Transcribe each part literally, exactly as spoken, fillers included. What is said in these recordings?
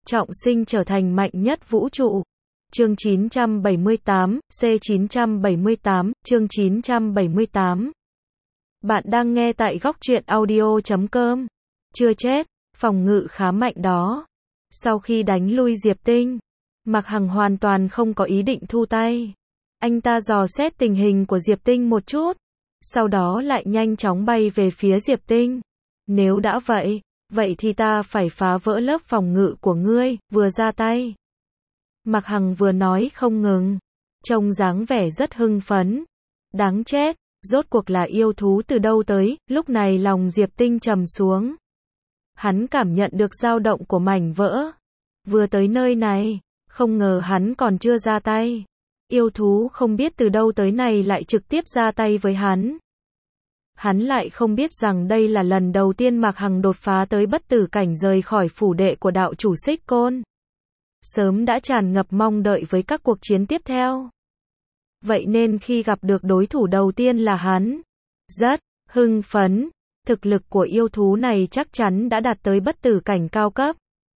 trọng sinh trở thành mạnh nhất vũ trụ. Chương chín trăm bảy mươi tám, C chín trăm bảy mươi tám, chương chín trăm bảy mươi tám. Bạn đang nghe tại góc truyện audio chấm com. Chưa chết, phòng ngự khá mạnh đó. Sau khi đánh lui Diệp Tinh, Mạc Hằng hoàn toàn không có ý định thu tay. Anh ta dò xét tình hình của Diệp Tinh một chút, sau đó lại nhanh chóng bay về phía Diệp Tinh. Nếu đã vậy, vậy thì ta phải phá vỡ lớp phòng ngự của ngươi, vừa ra tay. Mạc Hằng vừa nói không ngừng, trông dáng vẻ rất hưng phấn. Đáng chết, rốt cuộc là yêu thú từ đâu tới, lúc này lòng Diệp Tinh trầm xuống. Hắn cảm nhận được dao động của mảnh vỡ. Vừa tới nơi này, không ngờ hắn còn chưa ra tay. Yêu thú không biết từ đâu tới này lại trực tiếp ra tay với hắn. Hắn lại không biết rằng đây là lần đầu tiên Mạc Hằng đột phá tới bất tử cảnh rời khỏi phủ đệ của đạo chủ Xích Côn. Sớm đã tràn ngập mong đợi với các cuộc chiến tiếp theo. Vậy nên khi gặp được đối thủ đầu tiên là hắn, rất hưng phấn. Thực lực của yêu thú này chắc chắn đã đạt tới bất tử cảnh cao cấp.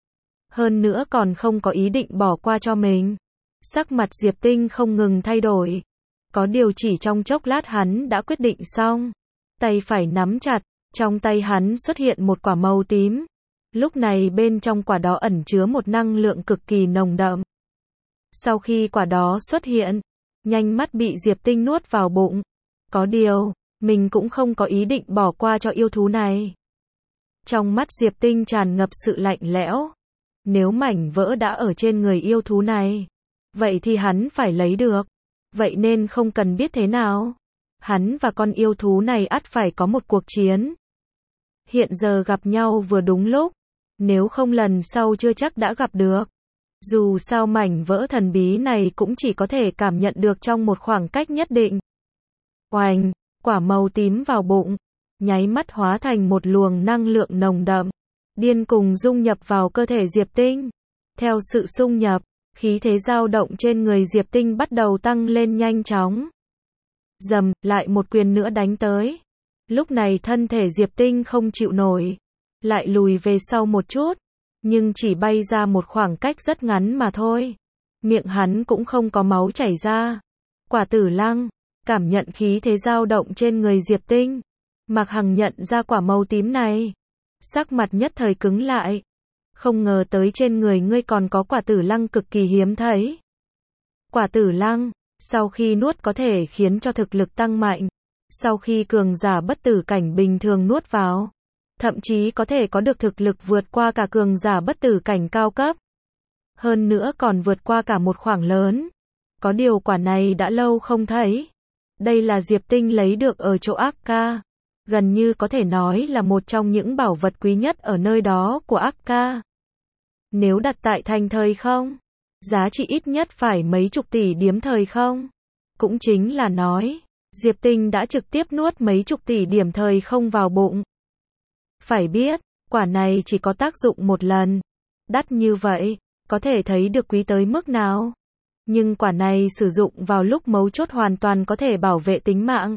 Hơn nữa còn không có ý định bỏ qua cho mình. Sắc mặt Diệp Tinh không ngừng thay đổi. Có điều chỉ trong chốc lát hắn đã quyết định xong. Tay phải nắm chặt, trong tay hắn xuất hiện một quả màu tím. Lúc này bên trong quả đó ẩn chứa một năng lượng cực kỳ nồng đậm. Sau khi quả đó xuất hiện, nhanh mắt bị Diệp Tinh nuốt vào bụng. Có điều, mình cũng không có ý định bỏ qua cho yêu thú này. Trong mắt Diệp Tinh tràn ngập sự lạnh lẽo. Nếu mảnh vỡ đã ở trên người yêu thú này, vậy thì hắn phải lấy được. Vậy nên không cần biết thế nào, hắn và con yêu thú này ắt phải có một cuộc chiến. Hiện giờ gặp nhau vừa đúng lúc, nếu không lần sau chưa chắc đã gặp được. Dù sao mảnh vỡ thần bí này cũng chỉ có thể cảm nhận được trong một khoảng cách nhất định. Oành, quả màu tím vào bụng, nháy mắt hóa thành một luồng năng lượng nồng đậm, điên cùng dung nhập vào cơ thể Diệp Tinh. Theo sự xung nhập, khí thế dao động trên người Diệp Tinh bắt đầu tăng lên nhanh chóng. Dầm, lại một quyền nữa đánh tới. Lúc này thân thể Diệp Tinh không chịu nổi, lại lùi về sau một chút, nhưng chỉ bay ra một khoảng cách rất ngắn mà thôi. Miệng hắn cũng không có máu chảy ra. Quả Tử Lăng, cảm nhận khí thế dao động trên người Diệp Tinh, Mạc Hằng nhận ra quả màu tím này, sắc mặt nhất thời cứng lại. Không ngờ tới trên người ngươi còn có quả Tử Lăng cực kỳ hiếm thấy. Quả Tử Lăng, sau khi nuốt có thể khiến cho thực lực tăng mạnh. Sau khi cường giả bất tử cảnh bình thường nuốt vào, thậm chí có thể có được thực lực vượt qua cả cường giả bất tử cảnh cao cấp. Hơn nữa còn vượt qua cả một khoảng lớn. Có điều quả này đã lâu không thấy. Đây là Diệp Tinh lấy được ở chỗ Ác Ca. Gần như có thể nói là một trong những bảo vật quý nhất ở nơi đó của Ác Ca. Nếu đặt tại thành thời không, giá trị ít nhất phải mấy chục tỷ điểm thời không. Cũng chính là nói, Diệp Tinh đã trực tiếp nuốt mấy chục tỷ điểm thời không vào bụng. Phải biết, quả này chỉ có tác dụng một lần. Đắt như vậy, có thể thấy được quý tới mức nào. Nhưng quả này sử dụng vào lúc mấu chốt hoàn toàn có thể bảo vệ tính mạng.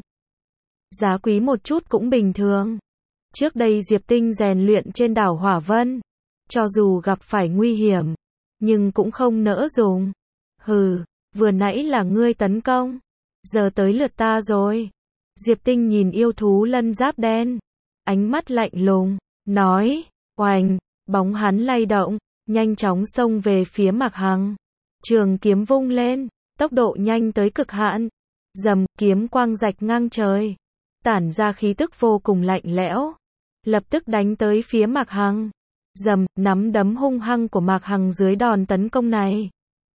Giá quý một chút cũng bình thường. Trước đây Diệp Tinh rèn luyện trên đảo Hỏa Vân, cho dù gặp phải nguy hiểm, nhưng cũng không nỡ dùng. Hừ, vừa nãy là ngươi tấn công, giờ tới lượt ta rồi. Diệp Tinh nhìn yêu thú lân giáp đen, ánh mắt lạnh lùng, nói, oành, bóng hắn lay động, nhanh chóng xông về phía Mạc Hằng. Trường kiếm vung lên, tốc độ nhanh tới cực hạn. Dầm, kiếm quang rạch ngang trời, tản ra khí tức vô cùng lạnh lẽo, lập tức đánh tới phía Mạc Hằng. Dầm, nắm đấm hung hăng của Mạc Hằng dưới đòn tấn công này.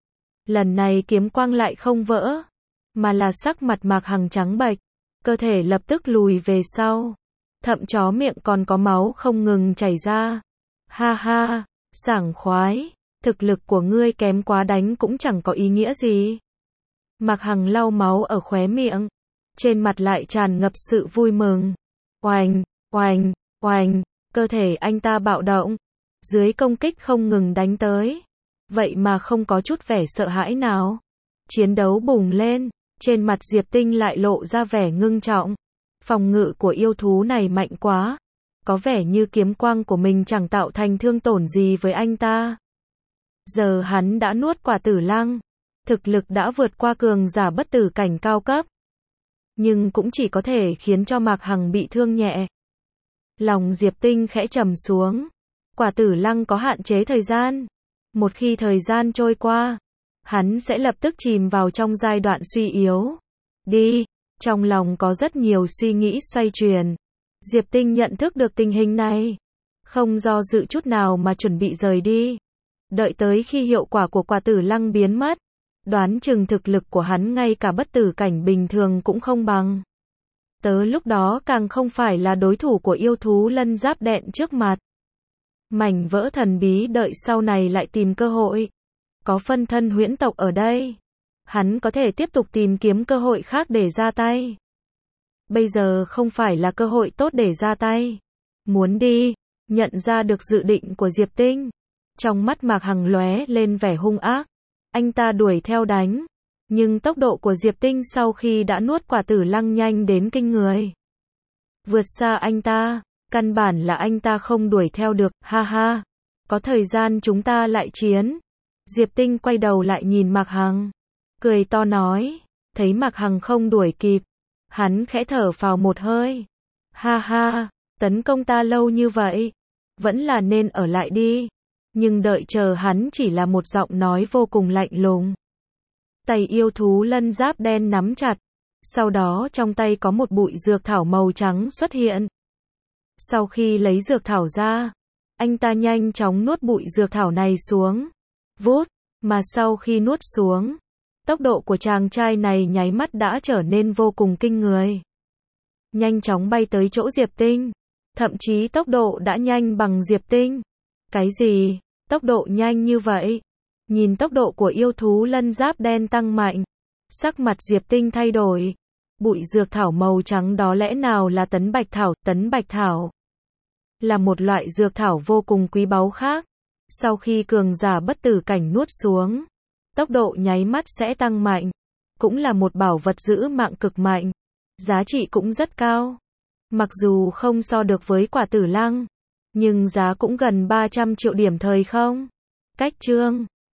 Lần này kiếm quang lại không vỡ, mà là sắc mặt Mạc Hằng trắng bệch, cơ thể lập tức lùi về sau, thậm chó miệng còn có máu không ngừng chảy ra. Ha ha, sảng khoái, thực lực của ngươi kém quá đánh cũng chẳng có ý nghĩa gì. Mạc Hằng lau máu ở khóe miệng, trên mặt lại tràn ngập sự vui mừng. Oành, oành, oành, cơ thể anh ta bạo động, dưới công kích không ngừng đánh tới, vậy mà không có chút vẻ sợ hãi nào. Chiến đấu bùng lên, trên mặt Diệp Tinh lại lộ ra vẻ ngưng trọng. Phòng ngự của yêu thú này mạnh quá, có vẻ như kiếm quang của mình chẳng tạo thành thương tổn gì với anh ta. Giờ hắn đã nuốt quả tử lăng, thực lực đã vượt qua cường giả bất tử cảnh cao cấp. Nhưng cũng chỉ có thể khiến cho Mạc Hằng bị thương nhẹ. Lòng Diệp Tinh khẽ trầm xuống. Quả tử lăng có hạn chế thời gian. Một khi thời gian trôi qua, hắn sẽ lập tức chìm vào trong giai đoạn suy yếu. Đi, trong lòng có rất nhiều suy nghĩ xoay chuyển. Diệp Tinh nhận thức được tình hình này, không do dự chút nào mà chuẩn bị rời đi. Đợi tới khi hiệu quả của quả tử lăng biến mất, đoán chừng thực lực của hắn ngay cả bất tử cảnh bình thường cũng không bằng. Tới lúc đó càng không phải là đối thủ của yêu thú lân giáp đen trước mặt. Mảnh vỡ thần bí đợi sau này lại tìm cơ hội. Có phân thân huyễn tộc ở đây, hắn có thể tiếp tục tìm kiếm cơ hội khác để ra tay. Bây giờ không phải là cơ hội tốt để ra tay. Muốn đi, nhận ra được dự định của Diệp Tinh. Trong mắt Mạc Hằng lóe lên vẻ hung ác. Anh ta đuổi theo đánh. Nhưng tốc độ của Diệp Tinh sau khi đã nuốt quả tử lăng nhanh đến kinh người. Vượt xa anh ta, căn bản là anh ta không đuổi theo được, ha ha. Có thời gian chúng ta lại chiến. Diệp Tinh quay đầu lại nhìn Mạc Hằng, cười to nói, thấy Mạc Hằng không đuổi kịp, hắn khẽ thở phào một hơi. Ha ha, tấn công ta lâu như vậy, vẫn là nên ở lại đi. Nhưng đợi chờ hắn chỉ là một giọng nói vô cùng lạnh lùng. Tay yêu thú lân giáp đen nắm chặt, sau đó trong tay có một bụi dược thảo màu trắng xuất hiện. Sau khi lấy dược thảo ra, anh ta nhanh chóng nuốt bụi dược thảo này xuống. Vút, mà sau khi nuốt xuống, tốc độ của chàng trai này nháy mắt đã trở nên vô cùng kinh người. Nhanh chóng bay tới chỗ Diệp Tinh, thậm chí tốc độ đã nhanh bằng Diệp Tinh. Cái gì? Tốc độ nhanh như vậy? Nhìn tốc độ của yêu thú lân giáp đen tăng mạnh, sắc mặt Diệp Tinh thay đổi. Bụi dược thảo màu trắng đó lẽ nào là tấn bạch thảo? Tấn bạch thảo là một loại dược thảo vô cùng quý báu khác. Sau khi cường giả bất tử cảnh nuốt xuống, tốc độ nháy mắt sẽ tăng mạnh. Cũng là một bảo vật giữ mạng cực mạnh. Giá trị cũng rất cao. Mặc dù không so được với quả tử lăng, nhưng giá cũng gần ba trăm triệu điểm thời không. Cách chương